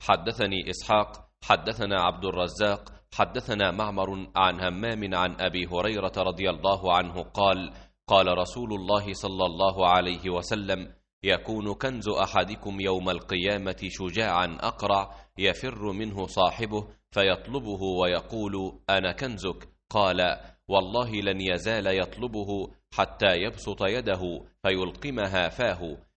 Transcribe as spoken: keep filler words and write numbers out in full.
حدثني إسحاق حدثنا عبد الرزاق حدثنا معمر عن همام عن أبي هريرة رضي الله عنه قال قال رسول الله صلى الله عليه وسلم: يكون كنز أحدكم يوم القيامة شجاعا أقرع يفر منه صاحبه فيطلبه ويقول: أنا كنزك. قال: والله لن يزال يطلبه حتى يبسط يده فيلقمها فاه